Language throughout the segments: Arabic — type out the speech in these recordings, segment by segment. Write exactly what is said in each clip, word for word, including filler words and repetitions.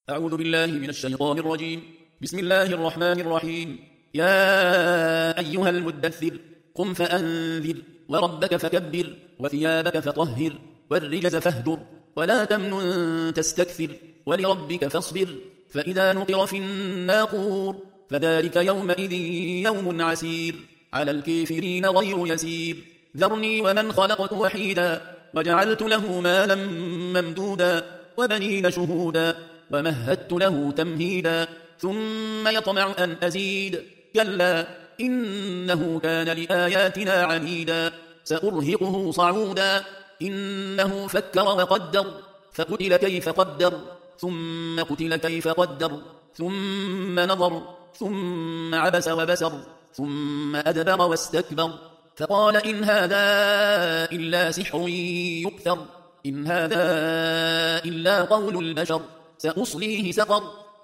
أعوذ بالله من الشيطان الرجيم. بسم الله الرحمن الرحيم. يا أيها المدثر قم فأنذر وربك فكبر وثيابك فطهر والرجز فاهجر ولا تمنن تستكثر ولربك فاصبر فإذا نقر في الناقور فذلك يومئذ يوم عسير على الكافرين غير يسير. ذرني ومن خلقت وحيدا وجعلت له مالا ممدودا وبنين شهودا ومهدت له تمهيدا ثم يطمع أن أزيد كلا إنه كان لآياتنا عنيدا سأرهقه صعودا إنه فكر وقدر فقتل كيف قدر ثم قتل كيف قدر ثم نظر ثم عبس وبسر ثم أدبر واستكبر فقال إن هذا إلا سحر يؤثر إن هذا إلا قول البشر سأصليه سقر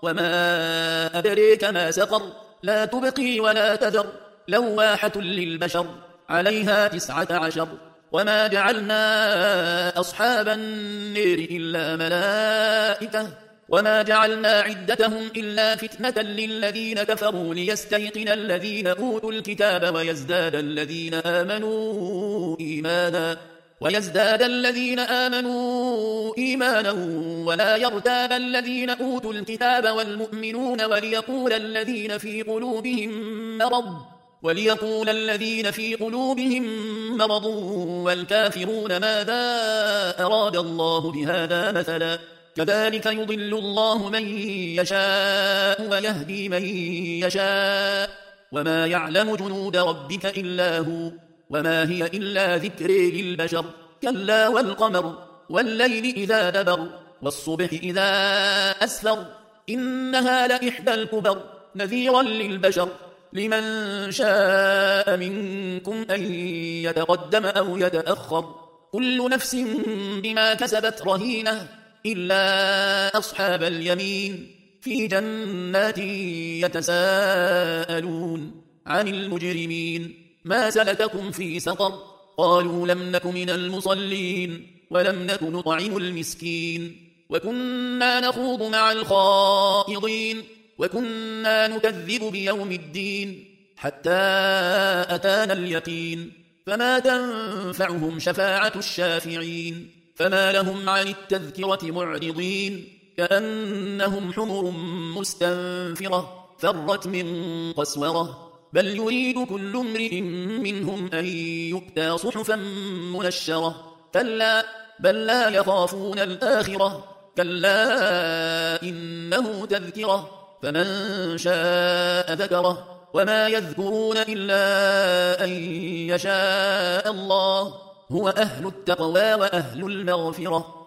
وما أدريك ما سقر لا تبقي ولا تذر لواحة للبشر عليها تسعة عشر وما جعلنا أصحاب النير إلا ملائكة وما جعلنا عدتهم إلا فتنة للذين كفروا ليستيقن الذين أوتوا الكتاب ويزداد الذين آمنوا إيمانا ويزداد الذين آمنوا إيمانا ولا يرتاب الذين أوتوا الكتاب والمؤمنون وليقول الذين في قلوبهم مرض وليقول الذين في قلوبهم مرض والكافرون ماذا أراد الله بهذا مثلا كذلك يضل الله من يشاء ويهدي من يشاء وما يعلم جنود ربك إلا هو وما هي إلا ذكر للبشر كلا والقمر والليل إذا دبر والصبح إذا أسفر إنها لإحدى الكبر نذيرا للبشر لمن شاء منكم أن يتقدم أو يتأخر كل نفس بما كسبت رهينة إلا أصحاب اليمين في جنات يتساءلون عن المجرمين ما سلككم في سقر قالوا لم نك من المصلين ولم نك نطعم المسكين وكنا نخوض مع الخائضين وكنا نكذب بيوم الدين حتى أتانا اليقين فما تنفعهم شفاعة الشافعين فما لهم عن التذكرة معرضين كأنهم حمر مستنفرة فرت من قسورة بل يريد كل امرئ منهم أن يؤتى صحفا منشرة كلا بل لا يخافون الآخرة كلا إنه تذكرة فمن شاء ذكره وما يذكرون إلا أن يشاء الله هو أهل التقوى وأهل المغفرة